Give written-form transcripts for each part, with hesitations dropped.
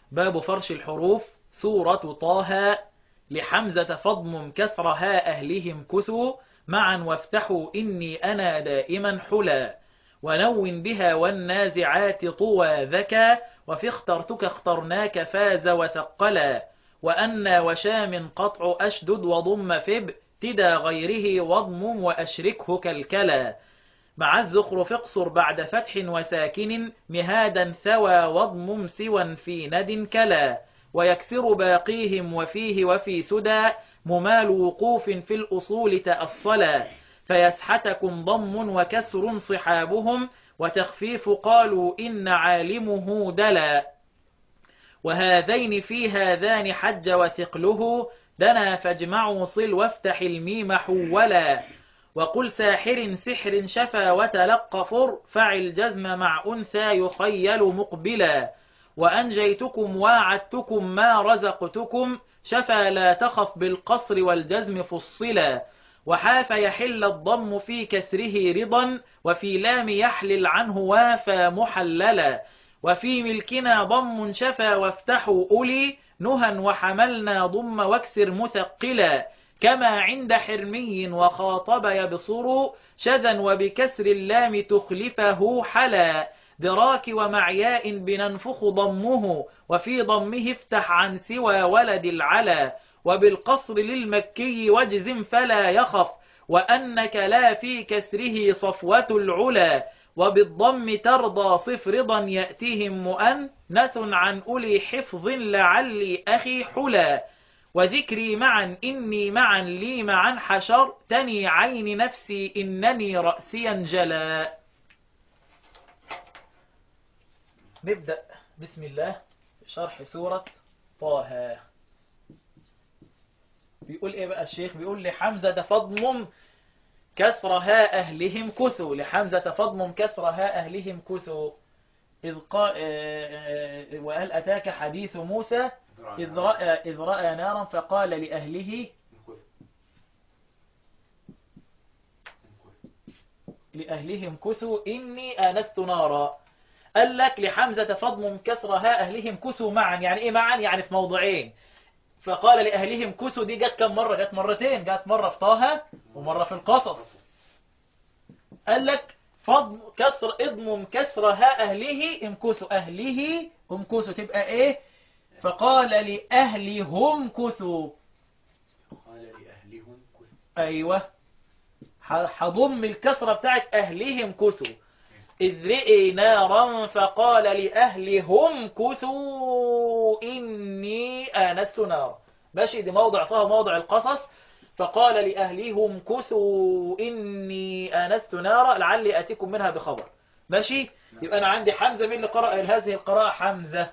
باب فرش الحروف. سورة طه. لحمزة فضم كسرها أهلهم كثوا معا وافتحوا إني أنا دائما حلا ونون بها والنازعات طوى ذكى وفي اخترتك اخترناك فاز وثقلا وأنا وشام قطع أشدد وضم فب تدى غيره واضمم وأشركه كالكلا مع الزخرف اقصر بعد فتح وساكن مهادا ثوى واضمم سوى في ند كلا ويكثر باقيهم وفيه وفي سدى ممال وقوف في الأصول تأصلا فيسحتكم ضم وكسر صحابهم وتخفيف قالوا إن عالمه دلا وهذين في هذان حج وثقله دنا فاجمعوا صل وافتح الميم حولا وقل ساحر سحر شفى وتلق فر فعل جزم مع أنثى يخيل مقبلا وأنجيتكم واعدتكم ما رزقتكم شفى لا تخف بالقصر والجزم فصلا وحاف يحل الضم في كسره رضا وفي لام يحلل عنه وافى محللا وفي ملكنا ضم شفى وافتحوا أولي نهى وحملنا ضم واكسر مثقلا كما عند حرمي وخاطب يبصر شذا وبكسر اللام تخلفه حلا دراك ومعياء بننفخ ضمه وفي ضمه افتح عن سوى ولد العلا وبالقصر للمكي واجزم فلا يخف وأنك لا في كسره صفوة العلا وبالضم ترضى صف رضا يأتيهم مؤنث عن أولي حفظ لعلي أخي حلا وذكري معا إني معا لي معا حشر تني عين نفسي إنني رأسيا جلا. نبدأ بسم الله شرح سورة طه. بيقول إيه بقى الشيخ؟ بيقول لحمزة فضم كسرها أهلهم كثوا. لحمزة فضم كسرها أهلهم كثوا وهل أتاك حديث موسى إذ رأى نارا فقال لأهلهم كثوا إني آنست نارا. قال لك لحمزة فضم كسرها أهلهم كثوا معا. يعني إيه معا؟ يعني في موضعين. فقال لأهلهم كثوا دي جت كم مرة؟ جت مرتين. جت مرة في طه ومرة في القصص. قال لك فضم كسر اضمم كسرها أهله امكثوا. أهله امكثوا تبقى إيه؟ فقال لأهلهم كثوا. أيوة حضم الكسرة بتاعت أهلهم كثوا. إذ رئي نارا فقال لأهلهم كثوا إني آنست نارا. ماشي، دي موضع طه موضع القصص. فقال لأهلهم كثوا إني آنست نارا لعلي أتيكم منها بخبر. ماشي. يبقى أنا عندي حمزة. مين اللي قرأ هذه القراءة؟ حمزة.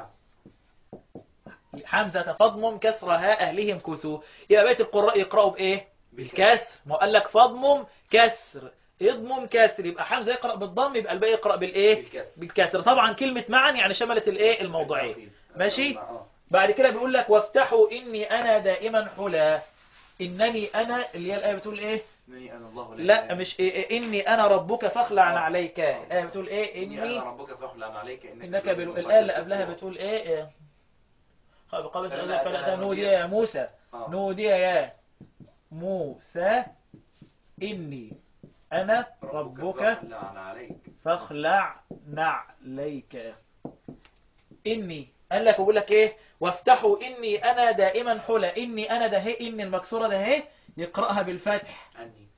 حمزة فضمم كسرها أهلهم كثوا. يبقى بقية القراء يقرأوا بإيه؟ بالكسر. ما قال لك فضمم كسر اضمم كسر. يبقى حمزة يقرأ بالضم، يبقى الباقي يقرأ بالإيه؟ بالكسر. طبعا كلمة معا يعني شملت الإيه؟ الموضعين. ماشي. بعد كده بيقول لك وافتحوا إني أنا دائما حلا. إنني أنا اللي هي الآية بتقول إيه؟ إنني أنا الله لا مش إيه؟ إني أنا ربك فاخلع عليك. الآية بتقول إيه؟ إني أنا ربك فاخلع عليك إنك الآية اللي قبلها بتقول إيه؟ قبل فلا نودي يا موسى. نودي يا موسى إني أنا ربك فاخلع نعليك. إني قال لك وبقول لك إيه؟ وافتحوا إني أنا دائما حلا. إني أنا ده هي إني المكسورة ده هي يقرأها بالفتح.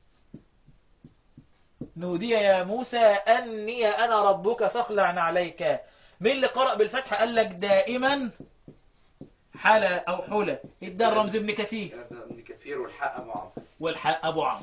نودي يا موسى أني أنا ربك فاخلع نعليك. مين اللي قرأ بالفتح؟ قال لك دائما حلا أو حلا. إدى الرمز ابن كثير. ابن كثير والحق أبو عمرو. والحق أبو عمرو.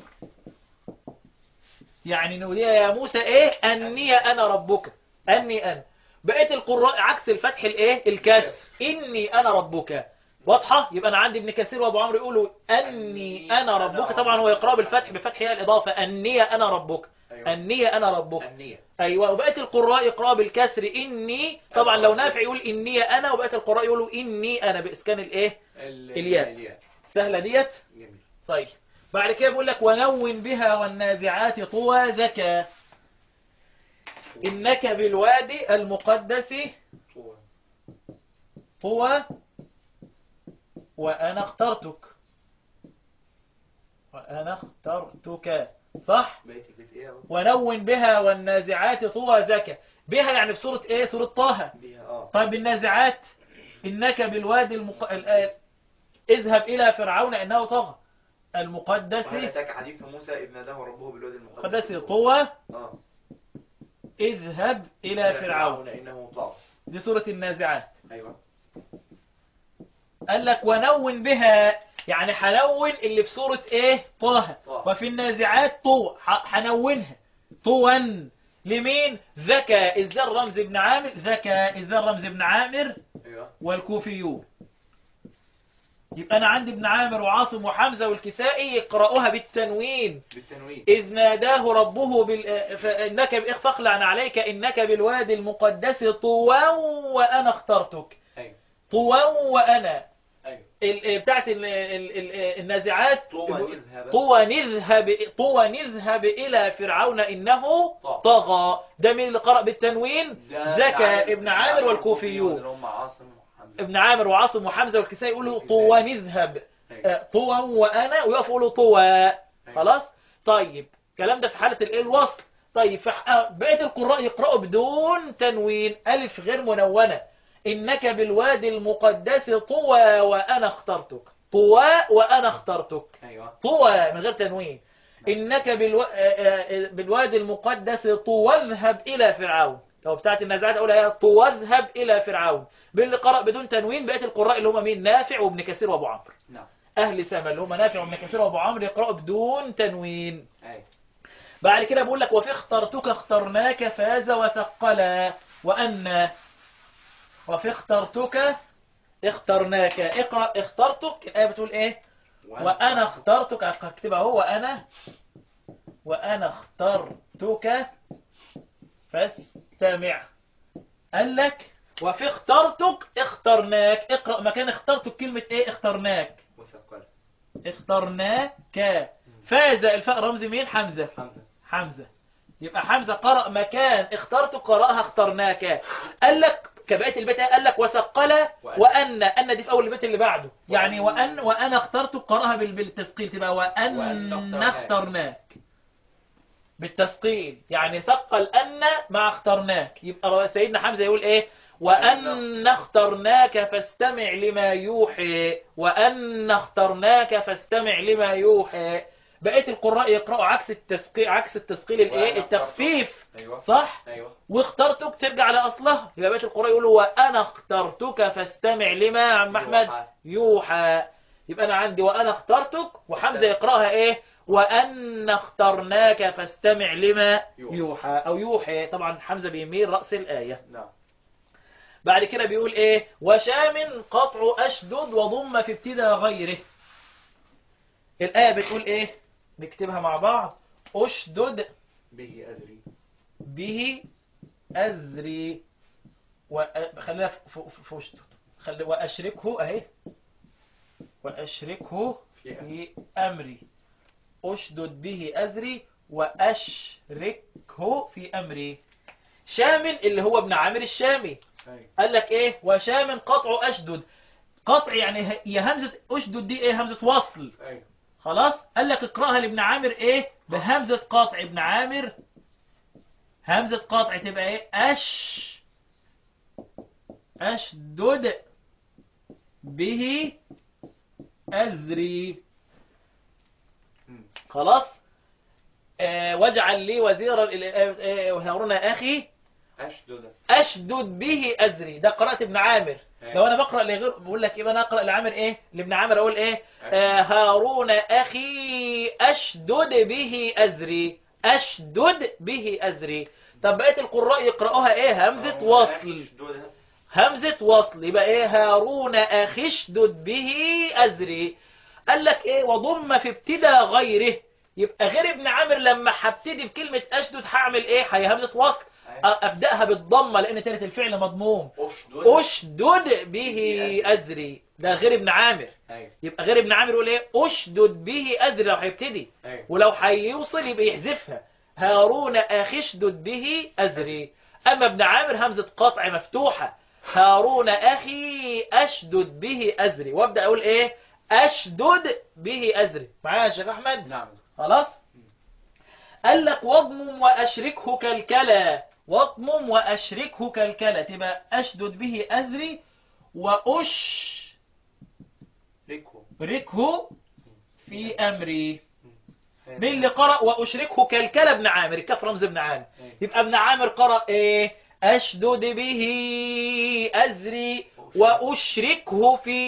يعني نودي يا موسى إيه؟ أني أنا ربك. أني أنا. بقيت القراء عكس الفتح الإيه؟ الكسر. إني أنا ربك. واضحة؟ يبقى أنا عندي ابن كثير وأبو عمرو يقولوا أني أنا ربك. طبعا هو يقرأ بالفتح بفتح هي الإضافة. أني أنا ربك. أني أنا ربك. أيوة. وبقيت القراء يقرأ بالكسر إني. طبعا لو نافع يقول إني أنا، وبقيت القراء يقولوا إني أنا بإسكان الإيه؟ الياء. سهلة ديت؟ طيب. بعد كده بيقول لك ونون بها والنازعات طوى ذكى إنك بالوادي المقدس طوى وأنا اخترتك. وأنا اخترتك صح. بيت ايه اهو. ونون بها والنازعات طوى ذكى. بها يعني في سورة ايه؟ سورة طه. بيها طيب النازعات إنك بالوادي اذهب إلى فرعون إنه طغى المقدس. وهل اتاك حديث موسى إذ ناداه ربه بالوادي المقدس المقدس طوى اذهب إلى فرعون إنه طغى. دي سورة النازعات. ايوه. قال لك ونون بها يعني حنون اللي في سورة ايه؟ طه. وفي النازعات طوى حنونها طوى لمين؟ ذكى إذ الرمز ابن عامر. ذكى إذ الرمز ابن عامر ايوه. والكوفيون. يبقى أنا عندي ابن عامر وعاصم وحمزة والكسائي يقرأوها بالتنوين. إذ ناداه ربه إنك فاخلع عليك إنك بالوادي المقدس طوى وأنا اخترتك. أيوة. طوى وأنا. أيوة. بتاعت النازعات طوى نذهب إلى فرعون إنه طغى. ده من اللي قرأ بالتنوين زكى ابن عامر والكوفيون. ابن عامر وعاصم وحمزة والكسائي يقولوا طوى نذهب. طوى وأنا ويقفوا يقولوا طوى. خلاص. طيب الكلام ده في حالة الوصل. طيب بقية القراء يقرأوا بدون تنوين ألف غير منونة. إنك بالوادي المقدس طوى وأنا اخترتك. طوى وأنا اخترتك. طوى من غير تنوين. إنك بالوادي المقدس طوى اذهب إلى فرعون. لو بتاعت النازعات أقولها طوى اذهب إلى فرعون. باللي قرأ بدون تنوين بقية القراء اللي هم مين؟ نافع وابن كثير وابو عمرو. أهل سما اللي هم نافع وابن كثير وابو عمرو يقرأوا بدون تنوين. بعد كده بقول لك وفي اخترتك اخترناك فاز وثقلا وأن. وفي اخترتك اخترناك. اقرأ اخترتك. الآية بتقول ايه؟ وأنا اخترتك. اكتبها هو وأنا اخترتك فاستمع. قال لك وفي اخترتك اخترناك. اقرأ مكان اخترتك كلمة ايه؟ اخترناك. اخترناك. فاز الفاء رمز مين؟ حمزة. يبقى حمزة قرأ مكان اخترتك قرأها اخترناك. قال لك كبقية البيت قال لك وثقل وأن دي في أول البيت اللي بعده. يعني وأنا اخترتك قرأها بالتثقيل تبقى وأن اخترناك بالتثقيل. يعني ثقل أن مع اخترناك. يبقى سيدنا حمزة يقول ايه؟ وأن اخترناك فاستمع لما يوحي. وأن اخترناك فاستمع لما يوحي. بقية القراء يقرأوا عكس التثقيل الايه؟ التخفيف. أيوة. صح. أيوة. واخترتك ترجع لأصلها. يبقى بقية القراء يقولوا وأنا اخترتك فاستمع لما عم أحمد يوحى. يبقى أنا عندي وأنا اخترتك وحمزة يقرأها ايه؟ وأن اخترناك فاستمع لما يوحى أو يوحي. طبعا حمزة بيميل رأس الآية. بعد كده بيقول ايه؟ وشام قطع أشدد وضم في ابتدى غيره. الآية بتقول ايه؟ نكتبها مع بعض. أشدد به أزري خلينا في أشدد. وأشركه اهي. وأشركه في أمري. أشدد به أزري وأشركه في أمري. شام اللي هو ابن عامر الشامي. قال لك ايه؟ وشام قطع أشدد. قطع يعني هي همزة أشدد دي ايه؟ همزة وصل. خلاص. قال لك اقرأها لابن عامر ايه؟ بهمزة قطع. ابن عامر همزة قطع تبقى ايه؟ أشدد به أزري. خلاص. واجعل لي وزيرا هارون أخي أشدد به أزري. ده قراءة ابن عامر. لو أنا بقرأ لغير بقول لك إيه؟ أنا أقرأ لعامر إيه؟ لابن عامر أقول إيه؟ هارون أخي أشدد به أزري. أشدد به أزري. طب بقية القراء يقرأوها إيه؟ همزة وصل. همزة وصل. يبقى إيه؟ هارون أخي أشدد به أزري. قال لك إيه؟ وضم في ابتدى غيره. يبقى غير ابن عامر لما هبتدي بكلمة أشدد هعمل إيه؟ هي همزة وصل. أبدأها بالضمة لأن تالت الفعل مضموم. أشدد به أزري. ده غير ابن عامر. يبقى غير ابن عامر يقول إيه؟ أشدد به أزري لو هيبتدي. ولو هيوصل يبقى يحذفها. هارون أخي اشدد به أزري. أما ابن عامر همزة قطع مفتوحة. هارون أخي أشدد به أزري، وابدأ أقول إيه؟ أشدد به أزري. معايا يا شيخ أحمد؟ نعم. خلاص. قال لك واضمم وأشركه كالكلا، واضمم وأشركه كالكلا، تبقى أشدد به أزري وأشركه في أمري. مين اللي قرأ وأشركه كالكلا؟ ابن عامر، الكاف رمز ابن عامر. يبقى ابن عامر قرأ إيه؟ أشدد به أزري وأشركه في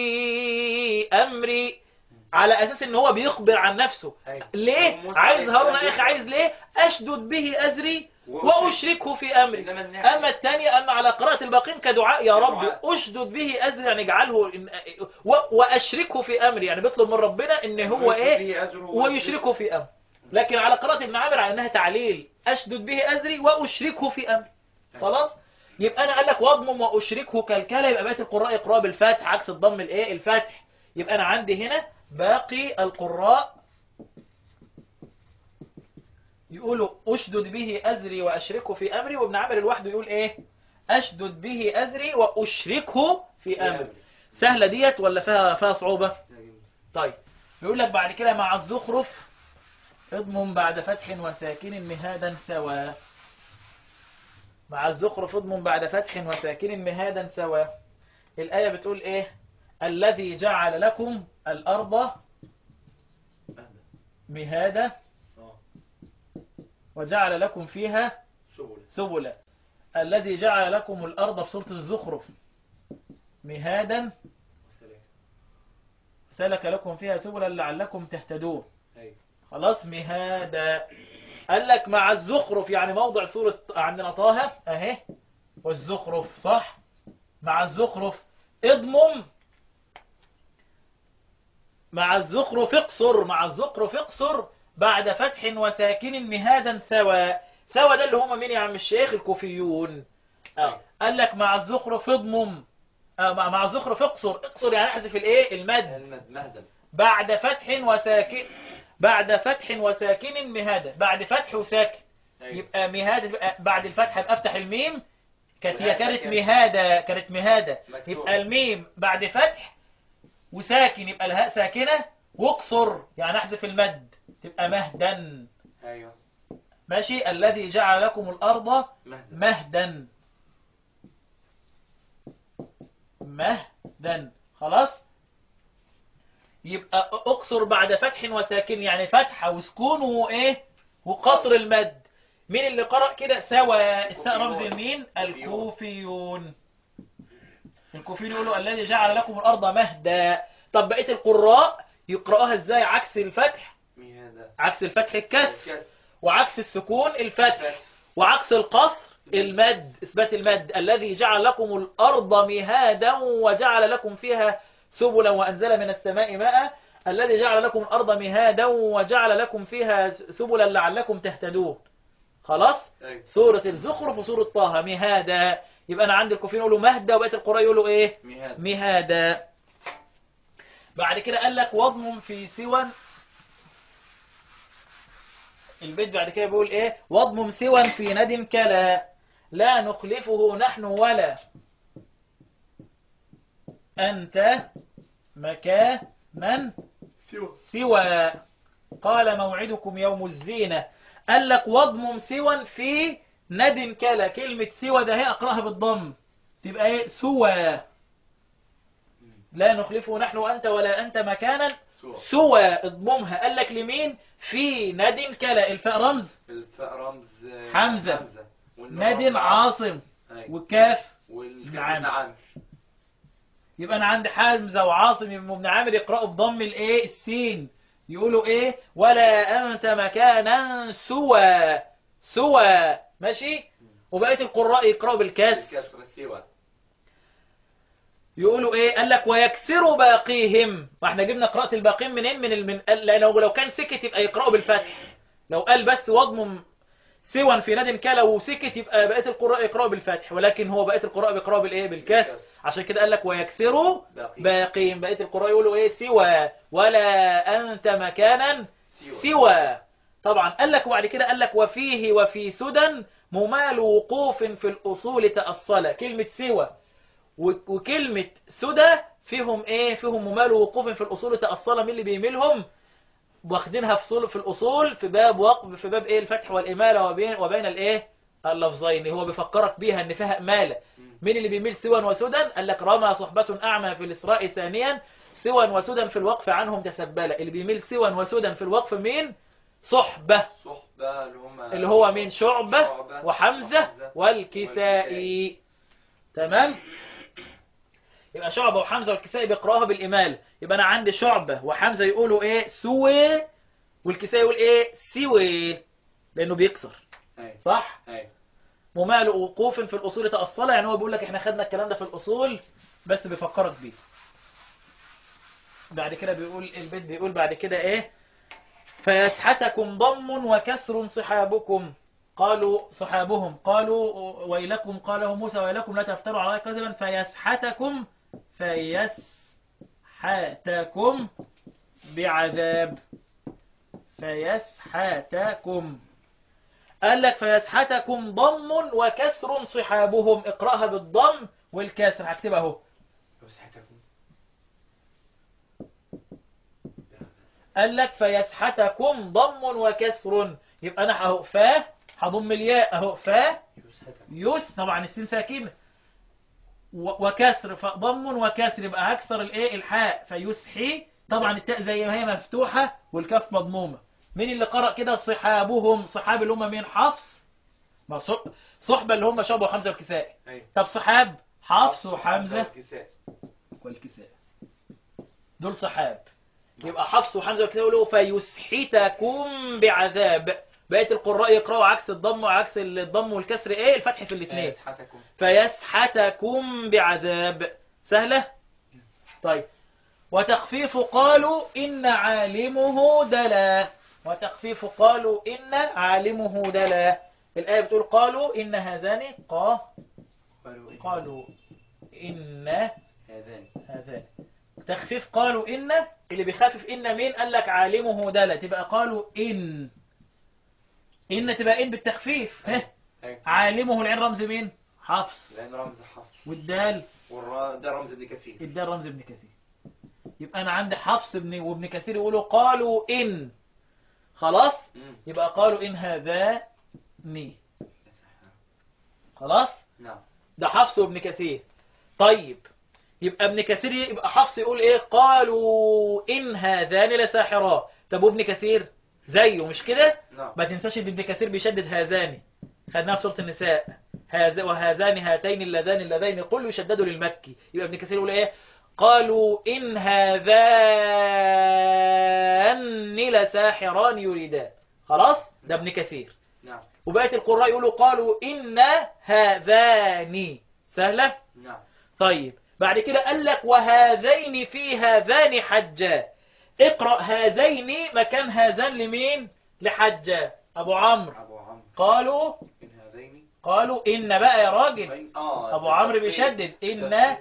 أمري، على أساس إن هو بيخبر عن نفسه. ليه؟ عايز هارون يا أخي، عايز ليه؟ أشدد به أزري وأشركه في أمري. أما الثانية أما على قراءة الباقين كدعاء، يا رب أشدد به أزري، يعني اجعله وأشركه في أمري، يعني بيطلب من ربنا إن هو إيه؟ ويشركه في أمري. لكن على قراءة ابن عامر على أنها تعليل، أشدد به أزري وأشركه في أمري. خلاص. يبقى أنا قال لك واضمم وأشركه كالكلا، يبقى بقية القراء يقرأ بالفتح عكس الضم الإيه؟ الفتح. يبقى أنا عندي هنا باقي القراء يقولوا أشدد به أزري وأشركه في أمري، وابن عامر لوحده يقول إيه؟ أشدد به أزري وأشركه في أمري. سهلة ديت ولا فيها صعوبة؟ طيب يقول لك بعد كده مع الزخرف اضمم بعد فتح وساكن مهادا سوا. مع الزخرف اضمم بعد فتح وساكن مهادا سوا. الآية بتقول إيه؟ الذي جعل لكم الأرض مهادا وجعل لكم فيها سبلا. الذي جعل لكم الأرض في سورة الزخرف مهادا سلك لكم فيها سبلا لعلكم تهتدون. خلاص. مهادا قال لك مع الزخرف، يعني موضع سورة عندنا طه اهي، والزخرف صح. مع الزخرف اضمم، مع الزخرف اقصر، مع الزخرف اقصر بعد فتح وساكن مهادا سوا. سوا ده اللي هم مين يا عم الشيخ؟ الكوفيون. قال لك مع الزخرف اضمم، مع الزخرف اقصر يعني احذف الايه؟ المد. بعد فتح وساكن، بعد فتح وساكن مهادا، بعد فتح وساكن. يبقى مهادا بعد الفتح افتح الميم، هي كانت مهادا، يبقى الميم بعد فتح وساكن يبقى الهاء ساكنة، واقصر يعني احذف المد تبقى مهدا. ايوه ماشي. الذي جعل لكم الأرض مهدا. خلاص. يبقى اقصر بعد فتح وساكن، يعني فتحة وسكون وايه وقصر المد. مين اللي قرأ كده؟ سوا. الساء رمز مين؟ الكوفيون. الكوفيون يقولوا الذي جعل لكم الأرض مهدا. طب بقية القراء يقرأوها ازاي؟ عكس الفتح عكس الفتح الكسر، وعكس السكون الفتح، وعكس القصر المد، إثبات المد. الذي جعل لكم الأرض مهادا وجعل لكم فيها سبلا وأنزل من السماء ماء. الذي جعل لكم الأرض مهادا وجعل لكم فيها سبلا لعلكم تهتدون. خلاص. سورة الزخرف وسورة طه مهادا. يبقى أنا عندي الكوفيين يقولوا مهدا، وبقية القراء يقولوا إيه؟ مهادا. بعد كده قال لك واضمم في سوى. البيت بعد كده بيقول ايه؟ واضمم سوى في ند كلا لا نخلفه نحن ولا أنت مكانا سوى قال موعدكم يوم الزينة. قال لك واضمم سوى في ند كلا. كلمة سوى ده هي أقرأها بالضم تبقى ايه؟ سوى. لا نخلفه نحن وأنت ولا أنت مكانا سوى. اضممها. قال لك لمين؟ في ند كلا. الفاء رمز حمزة، ند عاصم، والكاف ابن عامر. يبقى انا عندي حمزة وعاصم وابن عامر يقرأوا بضم الايه؟ السين. يقولوا ايه؟ ولا انت مكانا سوى. ماشي. وبقية القراء يقرأوا بالكسر يقولوا ايه؟ قال لك ويكسروا باقيهم. واحنا جبنا قراءة الباقين منين؟ من لانه لو كان سكت يبقى يقرأوا بالفتح. لو قال بس واضمم سوى في ند كلا وسكت يبقى بقية القراء يقرأوا بالفتح، ولكن هو بقية القراء بيقرأوا بالايه؟ بالكسر. عشان كده قال لك ويكسروا باقيهم. بقية القراء يقولوا ايه؟ سوى ولا انت مكانا سوى. طبعا قال لك. وبعد كده قال لك وفيه وفي سدى ممال وقوف في الأصول تأصل. كلمة سوى وكلمة سدى فيهم ايه؟ فيهم ممال ووقوف في الأصول تأصلا. مين اللي بيميلهم؟ واخدينها في الأصول في باب وقف، في باب ايه؟ الفتح والإمالة وبين الايه؟ اللفظين. هو بيفكرك بيها ان فيها إمالة. مين اللي بيميل سوى وسدى؟ قال لك رمى صحبة أعمى في الإسراء ثانيا سوى وسدى في الوقف عنهم تسبلة. اللي بيميل سوى وسدى في الوقف مين؟ صحبة اللي هو مين؟ شعبة وحمزة والكسائي. تمام. يبقى شعبة وحمزة والكسائي بيقرأوها بالإمال. يبقى أنا عندي شعبة وحمزة يقولوا إيه؟ سوي، والكسائي يقول إيه؟ سوي، لأنه بيكسر. صح؟ ممال وقوف في الأصول تأصل. يعني هو بيقول لك إحنا خدنا الكلام ده في الأصول بس بيفكرك بيه. بعد كده بيقول البيت، بيقول بعد كده إيه؟ فيسحتكم ضم وكسر صحابكم. قالوا صحابهم قالوا ويلكم، قاله موسى ويلكم لا تفتروا على كذبا. فيسحتكم بعذاب. فيسحتكم. قال لك فيسحتكم ضم وكسر صحابهم. اقرأها بالضم والكسر. هكتبها اهو. قال لك فيسحتكم ضم وكسر. يبقى انا اهو فا هضم الياء اهو فا يس، طبعا السين ساكنه، وكسر فضم وكسر يبقى هكسر الايه؟ الحاء فيسحي. طبعا التاء زي ما هي مفتوحه والكاف مضمومه. مين اللي قرأ كده؟ صحابهم. صحاب اللي هم مين؟ حفص. صحبه اللي هم شعبة وحمزه والكسائي. طب صحاب حفص وحمزه والكسائي دول صحاب. يبقى حفص وحمزه والكسائي يقولوا فيسحتكم بعذاب. بقية القراء يقرأوا عكس الضم وعكس الضم والكسر ايه؟ الفتح في الاثنين. فيسحتكم بعذاب. سهلة؟ طيب. وتخفيف قالوا إن عالمه دلا. وتخفيف قالوا إن عالمه دلا. الآية بتقول قالوا إن هذان قالوا إن هذان. تخفيف قالوا إن، اللي بيخفف إن مين؟ قال لك عالمه دلا. تبقى قالوا إن تبقى إن بالتخفيف. عالمه العين رمز مين؟ حفص. العين رمز حفص. والدال ده رمز ابن كثير. الدال رمز ابن كثير. يبقى أنا عندي حفص وابن كثير يقولوا قالوا إن. خلاص. يبقى قالوا إن هذاني. خلاص. نعم. ده حفص وابن كثير. طيب يبقى ابن كثير، يبقى حفص يقول إيه؟ قالوا إن هذان لساحران. طب وابن كثير زيه مش كده؟ نعم. ما تنساش ابن كثير بيشدد هذان. خدناها في سورة النساء. وهذان هاتين اللذين قل يشددوا للمكي. يبقى ابن كثير يقول ايه؟ قالوا إن هذان لساحران يريدان. خلاص. ده ابن كثير. نعم. وبقية القراء يقولوا قالوا إن هذان. سهلة؟ نعم. طيب بعد كده قال لك وهذين في هذان حجا. اقرأ هذين مكان هذان لمين؟ لحجا. أبو عمرو. قالوا إن بقى يا راجل. أبو عمرو بيشدد إن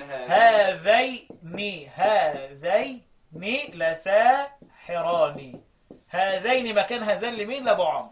هذين لساحران. هذين مكان هذان لمين؟ لأبو عمرو.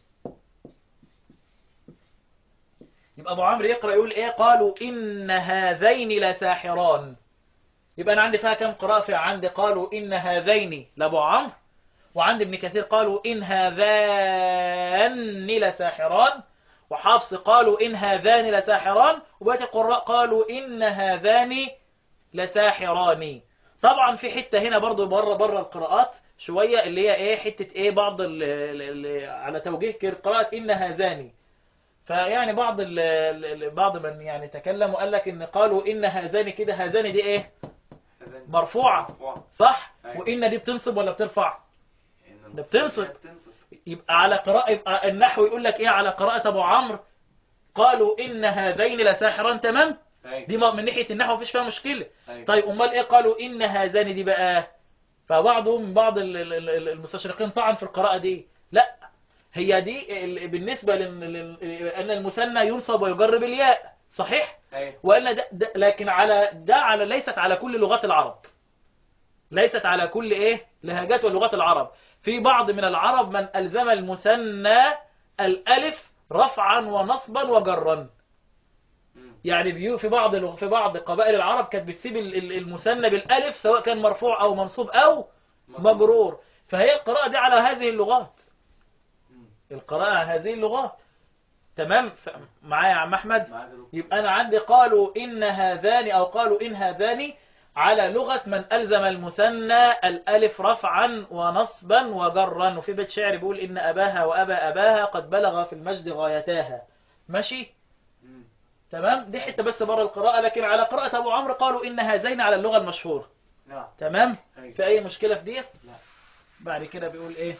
يبقى أبو عمرو يقرأ يقول إيه؟ قالوا إن هذين لساحران. يبقى أنا عندي فيها كم قراءة؟ عندي قالوا إن هذين لأبو عمرو، وعند ابن كثير قالوا إن هذان لساحران، وحفص قالوا إن هذان لساحران، وبقية القراء قالوا إن هذان لساحران. طبعا في حتة هنا برضو بره القراءات شوية اللي هي ايه؟ حتة ايه؟ بعض على توجيه قراءة إن هذان. فيعني بعض من يعني تكلم وقال لك إن قالوا إن هذان كده، هذان دي ايه؟ مرفوعة صح؟ وإن دي بتنصب ولا بترفع؟ ده بتنصب. يبقى على قراءة، يبقى النحو يقول لك ايه على قراءة ابو عمرو؟ قالوا ان هذين لساحران. تمام. دي من ناحية النحو مفيش فيها مشكلة. طيب امال ايه قالوا ان هذان دي بقى؟ بعض المستشرقين طعن في القراءة دي. لا، هي دي بالنسبة ان المثنى ينصب ويجر بالياء صحيح. وان ده لكن على ليست على كل لغات العرب، ليست على كل ايه؟ لهجات ولغات العرب. في بعض من العرب من ألزم المثنى الألف رفعا ونصبا وجرا. يعني في بعض قبائل العرب كانت بتسيب المثنى بالالف سواء كان مرفوع او منصوب او مجرور. فهي القراءة دي على هذه اللغات، القراءة على هذه اللغات. تمام معايا يا عم احمد؟ يبقى انا عندي قالوا ان هذان او قالوا ان هذان على لغة من ألزم المثنى الألف رفعا ونصبا وجرا. وفي بيت شعر بيقول إن أباها وأبا أباها قد بلغ في المجد غايتاها. ماشي؟ تمام. دي حتة بس بره القراءة، لكن على قراءة أبو عمرو قالوا إن هذين على اللغة المشهورة. تمام. في أي مشكلة في دي؟ لا. بعد كده بيقول إيه؟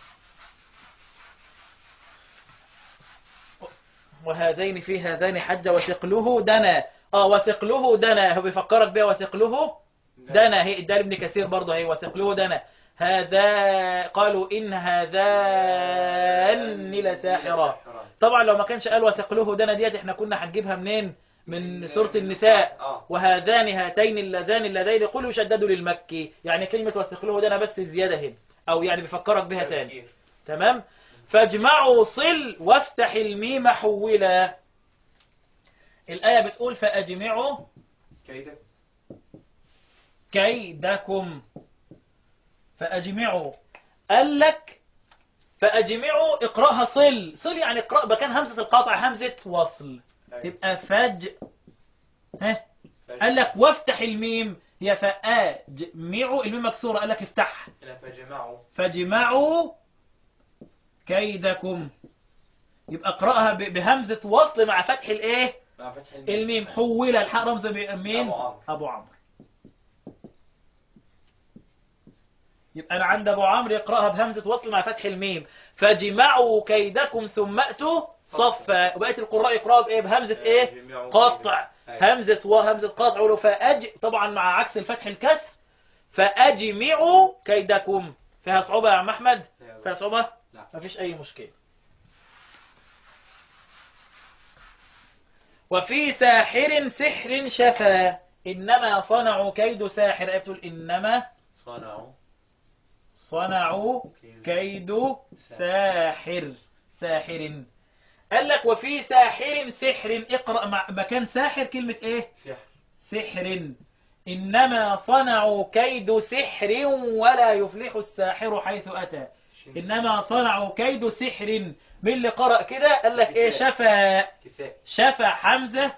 وهذين في هذين حج وثقله دنا. وثقله دنا، هو بيفكرك بيها وثقله دنا. هي الدال ابن كثير برضه، هي وثقله دنا. هذا قالوا إن هذان لساحران. طبعا لو ما كانش قال وثقله دنا ديت احنا كنا هنجيبها منين؟ من سورة النساء. وهذان هاتين اللذين قلوا شددوا للمكي. يعني كلمة وثقله دنا بس زيادة هنا، او يعني بيفكرك بها تاني. تمام. فاجمعوا صل وافتح الميم حولا. الآية بتقول فأجمعوا كيدكم. فأجمعوا، قال لك فأجمعوا اقرأها صل. صل يعني اقرأ مكان همزة القاطع همزة وصل، تبقى قال لك وافتح الميم، هي فأجمعوا الميم مكسورة، قال لك افتح. فاجمعوا كيدكم، يبقى اقرأها بهمزة وصل مع فتح الايه؟ مع فتح الميم. حول الحاء رمز مين؟ أبو عمرو. يبقى أنا عند أبو عمرو يقرأها بهمزة وصل مع فتح الميم. فاجمعوا كيدكم ثم أتوا صفا. وبقية القراء يقرأها بإيه؟ بهمزة إيه؟ قطع. همزة قطع. ولو طبعا مع عكس الفتح الكسر. فأجمعوا كيدكم. فيها صعوبة يا عم أحمد؟ فيها صعوبة؟ لا مفيش أي مشكلة. وفي ساحر سحر شفا إنما صنعوا كيد ساحر. بتقول إنما صنعوا كيد ساحر. قال لك وفي ساحر سحر، اقرأ مكان ساحر كلمة ايه؟ سحر. إنما صنعوا كيد سحر ولا يفلح الساحر حيث أتى. إنما صنعوا كيد سحر. من اللي قرأ كده قال لك ايه؟ شفا حمزة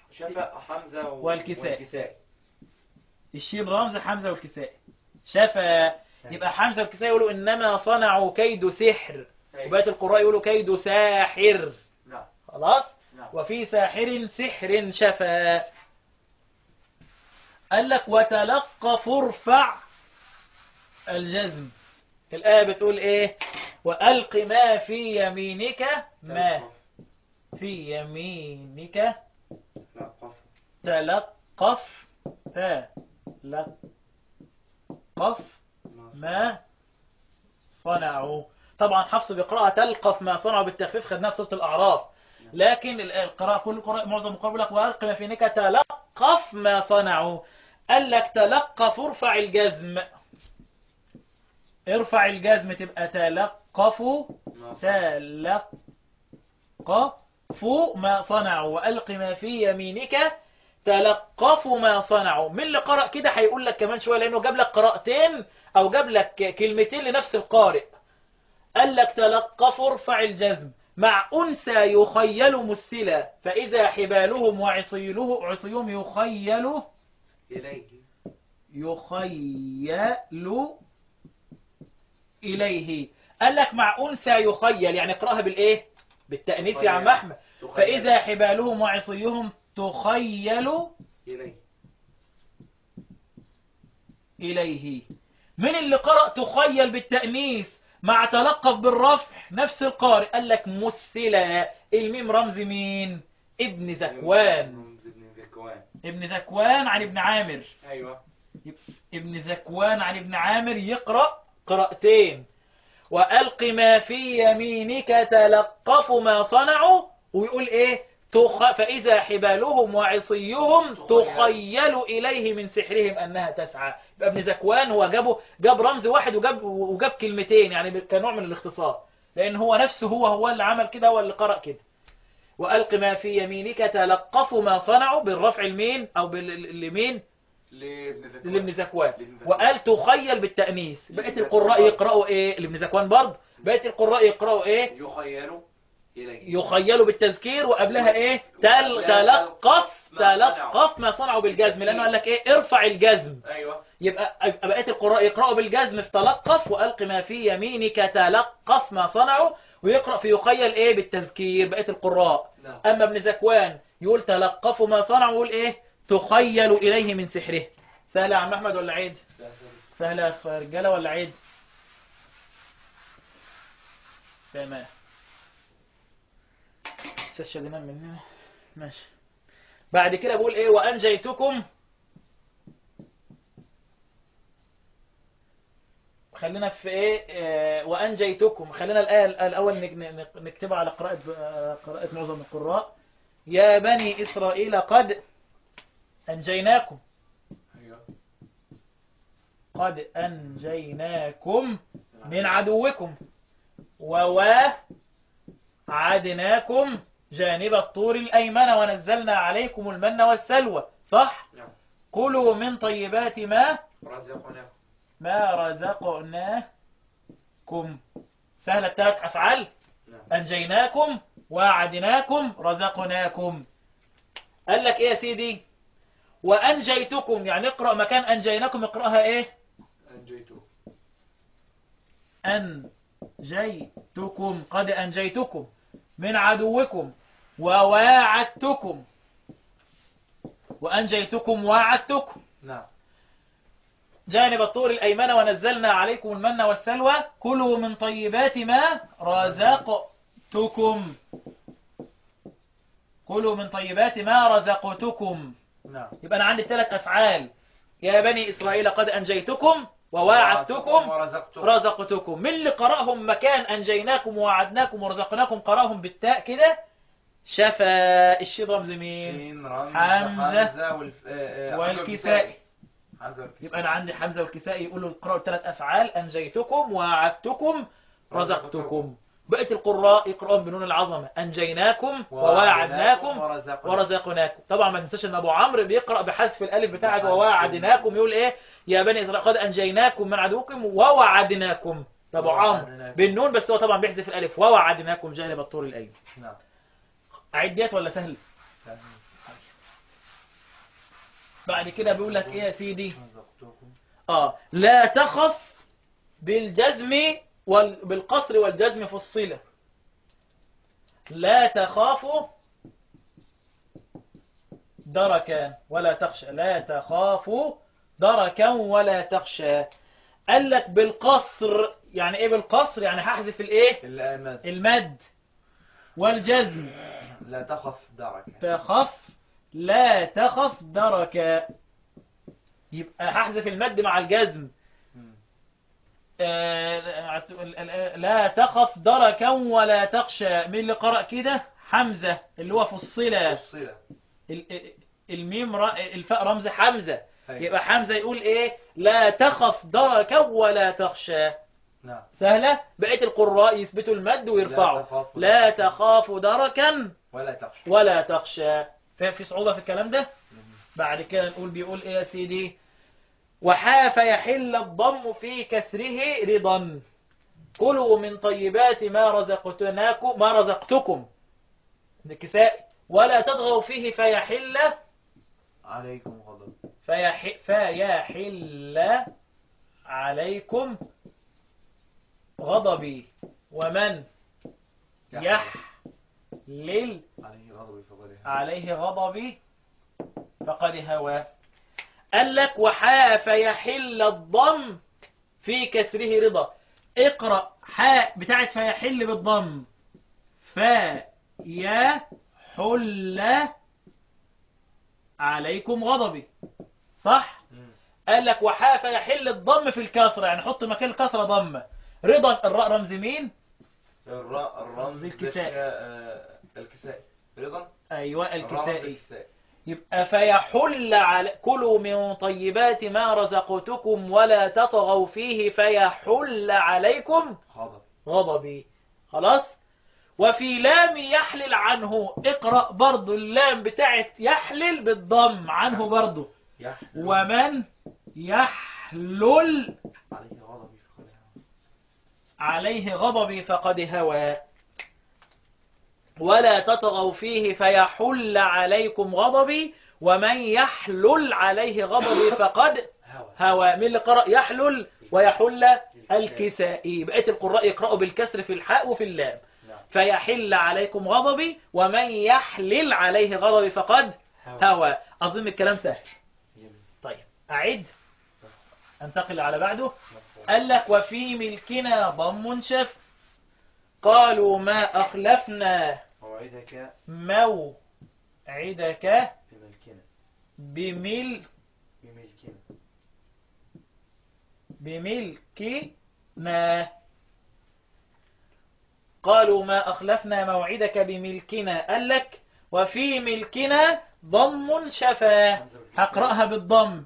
والكساء. الشين رمز حمزة والكساء. شفا يبقى حمزة والكساء يقولوا إنما صنعوا كيد سحر، وبقية القراء يقولوا كيد ساحر. خلاص. وفي ساحر سحر شفا. قال لك وتلقف ارفع الجزم. الآية بتقول ايه؟ وألق ما في يمينك. ما في يمينك تلقف ما صنعوا. طبعا حفص بيقرأها تلقف ما صنعوا بالتخفيف، خدناها في سورة الأعراف. لكن القراءة كل قراء معظم القراء لك وألق ما في يمينك تلقف ما صنعوا. قال لك تلقف ارفع الجزم. ارفع الجزم تبقى تلقفوا ما صنعوا. وألق ما في يمينك تلقفوا ما صنعوا. من اللي قرأ كده هيقول لك كمان شوية، لأنه جاب لك قراءتين أو جاب لك كلمتين لنفس القارئ. قال لك تلقفوا ارفع الجزم مع أنثى يخيل مسلا فإذا حبالهم وعصيهم يخيل إليه. قال لك مع أنثى يخيل، يعني اقرأها بالإيه؟ بالتأنيث يا عم أحمد. فإذا حبالهم وعصيهم تخيل إليه. من اللي قرأ تخيل بالتأنيث مع تلقف بالرفع؟ نفس القارئ. قال لك مسلا. الميم رمز مين؟ ابن ذكوان. ابن ذكوان عن ابن عامر. أيوة. ابن ذكوان عن ابن عامر يقرأ قراءتين. وألق ما في يمينك تلقف ما صنعوا، ويقول إيه؟ فإذا حبالهم وعصيهم تخيل إليه من سحرهم أنها تسعى. ابن ذكوان هو جاب رمز واحد وجاب كلمتين، يعني كنوع من الاختصار، لأن هو نفسه هو اللي عمل كده، هو اللي قرأ كده. وألق ما في يمينك تلقفوا ما صنعوا بالرفع المين أو باليمين لابن زكوان. وقال تخيل بالتأنيث. بقية القراء يقرأوا ايه؟ لابن زكوان برضه. بقية القراء يقرأوا ايه؟ يخيلوا بالتذكير وقبلها ايه؟ تلقف ما صنعوا بالجزم، لأنه قال لك ايه؟ ارفع الجزم. ايوه. يبقى بقية القراء يقرأوا بالجزم في تلقف، وألق ما في يمينك تلقف ما صنعوا، ويقرأ في يخيل ايه؟ بالتذكير بقية القراء. أما ابن زكوان يقول تلقفوا ما صنعوا، يقول ايه؟ تخيل إليه من سحره. سهلة يا عم أحمد ولا عيد؟ سهلة يا رجالة ولا عيد؟ تمام. أستاذ شادنا مننا. ماشي. بعد كده بقول ايه؟ وأنجيتكم. خلينا في ايه؟ وأنجيتكم. خلينا الآية الأول نكتبها على قراءة معظم القراء. يا بني إسرائيل قد أنجيناكم. قد أنجيناكم من عدوكم وواعدناكم جانب الطور الأيمن ونزلنا عليكم المن والسلوى. صح؟ كلوا من طيبات ما رزقناكم. سهلة الثلاث أفعال. أنجيناكم، واعدناكم، رزقناكم. قال لك إيه يا سيدي؟ وأنجيتكم، يعني اقرأ مكان أنجيناكم اقرأها إيه؟ أنجيتكم. قد أنجيتكم من عدوكم وواعدتكم. وأنجيتكم واعدتكم. نعم. جانب الطور الأيمن ونزلنا عليكم المن والسلوى كلوا من طيبات ما رزقتكم. كلوا من طيبات ما رزقتكم. نعم. يبقى أنا عندي 3 أفعال. يا بني إسرائيل قد أنجيتكم وواعدتكم رزقتكم. من اللي قرأهم مكان أنجيناكم ووعدناكم ورزقناكم قرأهم بالتاء كده. شفا. الشين رمز مين؟ حمزة والكسائي. يبقى أنا عندي حمزة والكسائي يقولوا قرأوا 3 أفعال. أنجيتكم ووعدتكم رزقتكم. بقية القراء يقرؤون بنون العظمة. أنجيناكم وواعدناكم ورزقناكم. طبعا ما تنساش ان أبو عمرو بيقرأ بحذف الألف بتاعت وواعدناكم. يقول إيه؟ يا بني إسرائيل قد أنجيناكم من عدوكم ووعدناكم. ده أبو عمرو بالنون، بس هو طبعا بيحذف الألف. ووعدناكم جانب الطور الأيمن. نعم. أعيد ديت ولا سهل؟ بعد كده بيقول لك إيه يا سيدي؟ لا تخف بالجزم بالقصر والجزم في الصلة. لا تخاف دركا ولا تخشى. لا تخاف دركا ولا تخشى. قال لك بالقصر. يعني ايه بالقصر؟ يعني هحذف الايه؟ المد. والجزم لا تخف دركا. تخف. لا تخف دركا. يبقى هحذف المد مع الجزم. لا تخف دركا ولا تخشى. مين اللي قرأ كده؟ حمزة اللي هو في الصلة. الميم الفاء رمز حمزة. يبقى حمزة يقول ايه؟ لا تخف دركا ولا تخشى. نعم. سهلة. بقية القراء يثبتوا المد ويرفعوا. لا تخاف دركا ولا تخشى. في صعوبة في الكلام ده. بعد كده نقول بيقول ايه يا سيدي؟ وحاف يحل الضم في كسره رضا. كلوا من طيبات ما رزقتكم الكساء ولا تطغوا فيه فيحل عليكم غضب. فيحل عليكم غضبي. ومن يحلل عليه غضبي فقد هوى. قال لك وحاف يحل الضم في كسره رضا. اقرأ حاء بتاعت فيحل بالضم. فيحل عليكم غضبي. صح؟ قال لك وحاف يحل الضم في الكسرة، يعني حط مكان الكسرة ضمة. رضا الراء رمز مين؟ الراء الرمز الكسائي. رضا. ايوه الكسائي. يبقى فيحل على كلوا من طيبات ما رزقتكم ولا تطغوا فيه فيحل عليكم غضبي. خلاص. وفي لام يحلل عنه، اقرأ برضو اللام بتاعت يحلل بالضم عنه برضو. ومن يحلل عليه غضبي فقد هوى ولا تطغوا فيه فيحل عليكم غضبي ومن يحلل عليه غضبي فقد هوى. من اللي قرأ يحلل ويحل؟ الكسائي. بقية القراء يقرأوا بالكسر في الحاء وفي اللام. فيحل عليكم غضبي ومن يحلل عليه غضبي فقد هوى. أظن الكلام سهل. طيب أعد انتقل على بعده. قال لك وفي ملكنا ضم شف قالوا ما أخلفنا موعدك بملكنا. قالوا ما أخلفنا موعدك بملكنا. قال لك وفي ملكنا ضم شفا، هقرأها بالضم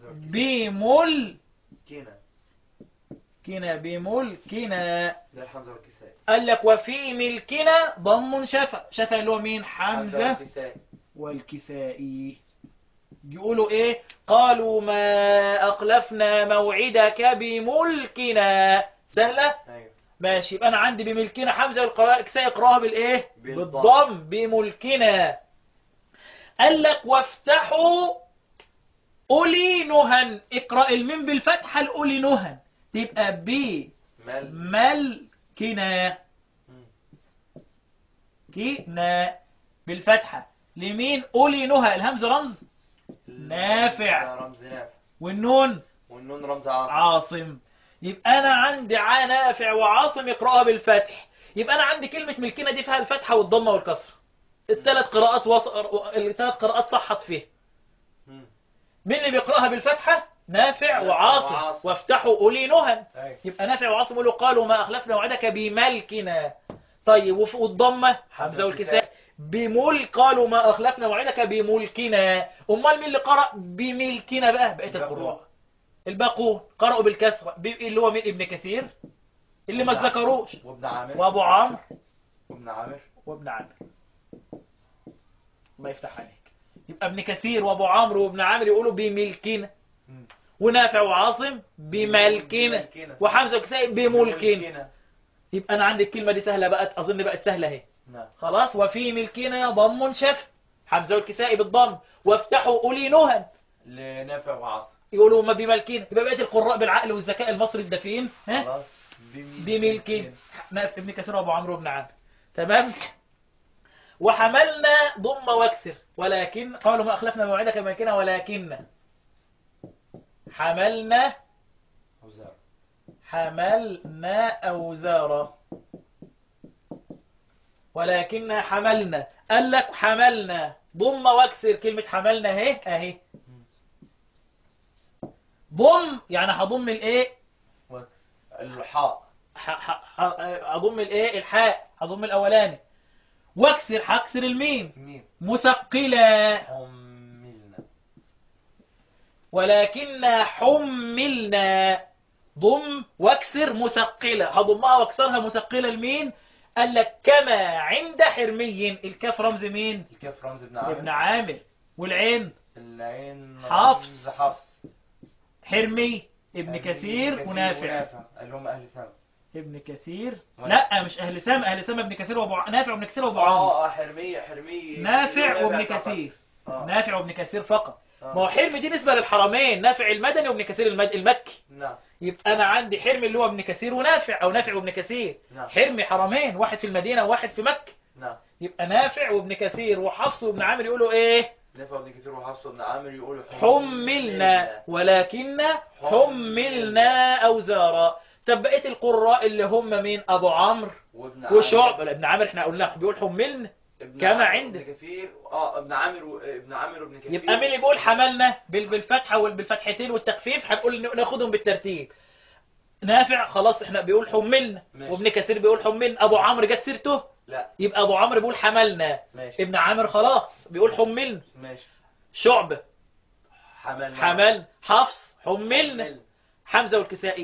بملكنا. قال لك وفي ملكنا ضم شفا. شفا اللي هو مين؟ حمزة والكسائي. يقولوا ايه؟ قالوا ما أخلفنا موعدك بملكنا. سهلة؟ ماشي. يبقى أنا عندي بملكنا حمزة والكسائي يقراها بالايه؟ بالضم بملكنا. قال لك وافتحوا أولي نهن، اقرأ الميم بالفتحة الأولي نهن تبقى ملكنا كنا بالفتحة. لمين؟ أولي نهى. الهمزة رمز نافع والنون رمز عاصم. يبقى أنا عندي نافع وعاصم يقرأها بالفتح. يبقى أنا عندي كلمة ملكنا دي فيها الفتحة والضمة والكسر. الثلاث قراءات صحت فيه. مين اللي بيقرأها بالفتحة؟ نافع وعاصم. وافتحوا أولي نهن. يبقى نافع وعاصم يقولوا قالوا ما أخلفنا وعدك بملكنا. طيب والضمة حمزة والكساء بملك. قالوا ما أخلفنا وعدك بملكنا. أمال مين اللي قرأ بملكنا بقى؟ بقية القراء الباقون قرأوا بالكسر اللي هو مين؟ ابن كثير اللي ما ذكروش وابو عمرو وابن عامر. الله يفتح عليك. يبقى ابن كثير وابو عمرو وابن عامر يقولوا بملكنا، ونافع وعاصم بملكنا، وحمزة وكسائي بملكنا. يبقى انا عندي الكلمة دي سهلة بقت، اظن بقت سهلة اهي. خلاص. وفي ملكنا ضم شف حمزة والكسائي بالضم. وافتحوا أولي نهن لنافع وعاصم يقولوا ما بملكنا. يبقى بقية القراء بالعقل والذكاء المصري الدفين بملكنا. ابن كثير وابو عمرو وابن عامر. تمام. وحملنا ضم واكسر ولكن قالوا ما أخلفنا موعدك بملكنا ولكن حملنا أوزارا. ولكن حملنا. قال لك حملنا ضم واكسر. كلمة حملنا اهي ضم يعني هضم الايه؟ الحاء. هضم الايه؟ الحاء. هضم الاولاني. واكسر هكسر الميم مثقلة. ولكن حملنا ضم واكسر مثقلة. هضمها واكسرها مثقلة المين؟ قال لك كما عند حرمي. الكاف رمز مين؟ الكاف رمز ابن عامر. والعين العين حفص. حفص. حرمي ابن كثير ونافع اللي هم أهل سامة. ابن كثير لا مش أهل سامة. أهل سامة ابن كثير نافع وابن كثير وابو عمرو. حرمي نافع وابن كثير. نافع وابن كثير فقط. ما هو حرمي دي نسبة للحرمين، نافع المدني وابن كثير المكي. يبقى أنا عندي حرمي اللي هو ابن كثير ونافع، أو نافع وابن كثير. حرمي حرمين، واحد في المدينة وواحد في مكة. يبقى نافع وابن كثير وحفص وابن عامر يقولوا إيه؟ نافع وابن كثير وحفص وابن عامر يقولوا حملنا. ولكن حملنا أوزارا. طب بقية القراء اللي هم مين؟ أبو عمرو وشعب. ابن عامر احنا قلنا بيقول حملنا كما عند كثير. ابن عامر وابن كثير. يبقى مين اللي بيقول حملنا بالفتحة بالفتحتين والتخفيف؟ هنقول ناخدهم بالترتيب. نافع خلاص احنا بيقول حملنا. وابن كثير بيقول حملنا. ابو عمرو جت سيرته؟ لا. يبقى ابو عمرو بيقول حملنا. ماشي. ابن عامر خلاص بيقول حملنا. ماشي. شعبة حمل. حفص حملنا. حمزة والكسائي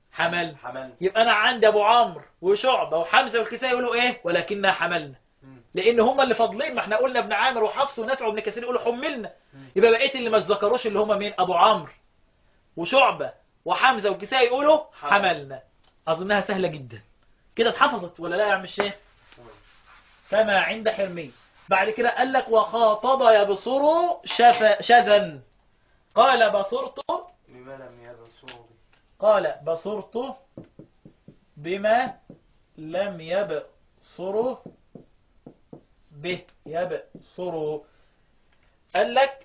حمل. حمل. يبقى أنا عندي أبو عمرو وشعبة وحمزة والكسائي يقولوا إيه؟ ولكننا حملنا. لأن هم اللي فاضلين، ما احنا قلنا ابن عامر وحفص ونافع وابن كثير يقولوا حملنا. يبقى بقيت اللي ما اتذكروش اللي هم مين؟ أبو عمرو وشعبة وحمزة والكسائي يقولوا حملنا. أظنها سهلة جدا كده، اتحفظت ولا لا يا عم الشيخ؟ كما عند حرمي. بعد كده قال لك وخاطب يبصر شذا. قال بصرت بما لم يبصروا به. قال بصرت بما لم يبصروا به. يبصروا. قال لك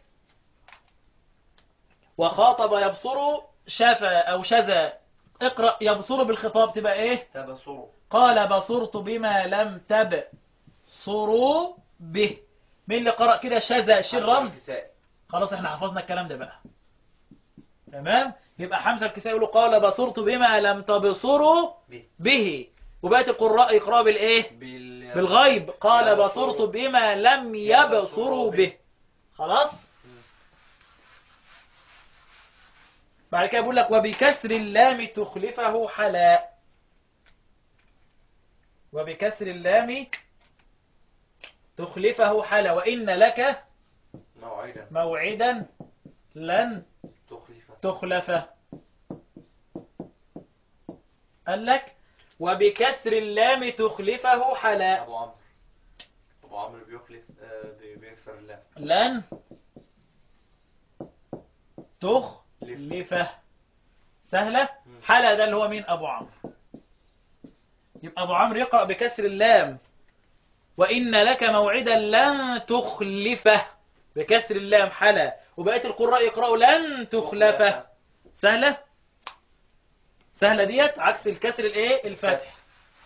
وخاطب يبصر شفا أو شذا. اقرأ يبصر بالخطاب تبقى ايه؟ تبصروا. قال بصرت بما لم تبصروا به. مين اللي قرأ كده شذا شين رمز؟ خلاص احنا حفظنا الكلام ده بقى. تمام. يبقى حمزة الكسائي يقول قال بصرت بما لم تبصروا به. وبقيت القراء يقرأ بالايه؟ بالغيب. قال بصرت بما لم يبصروا به. خلاص. بعد كده بيقول لك وبكسر اللام تخلفه حلا. وبكسر اللام تخلفه حلا. وإن لك موعدا لن تخلفه. قال لك وبكسر اللام تخلفه حلا. أبو عمرو بيكسر اللام. لن تخلفه. سهلة. حلا ده اللي هو مين؟ أبو عمرو. يبقى أبو عمرو يقرأ بكسر اللام وإن لك موعدا لن تخلفه بكسر اللام حلا. وبقية القراء يقرأوا لن تخلفه. سهلة. سهلة ديت عكس الكسر الايه؟ الفتح.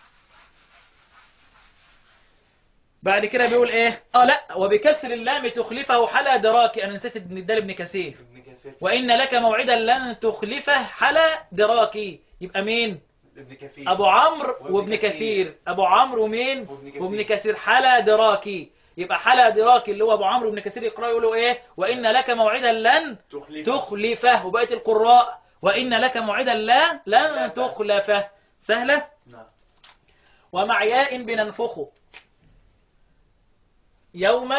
بعد كده بيقول ايه؟ لا وبكسر اللام تخلفه حلا دراكي. انا نسيت الندال ابن كثير. وإن لك موعدا لن تخلفه حلا دراكي. يبقى مين؟ ابن كثير. أبو عمرو وابن كثير. أبو عمرو ومين؟ وابن كثير. حلا دراكي. يبقى حلا دراكي اللي هو أبو عمرو وابن كثير يقرأ يقولوا إيه؟ وإن لك موعدا لن تخلفه. وبقية القراء وإن لك موعدا لن تخلفه. سهلة؟ نعم. ومع ياء بننفخه يوم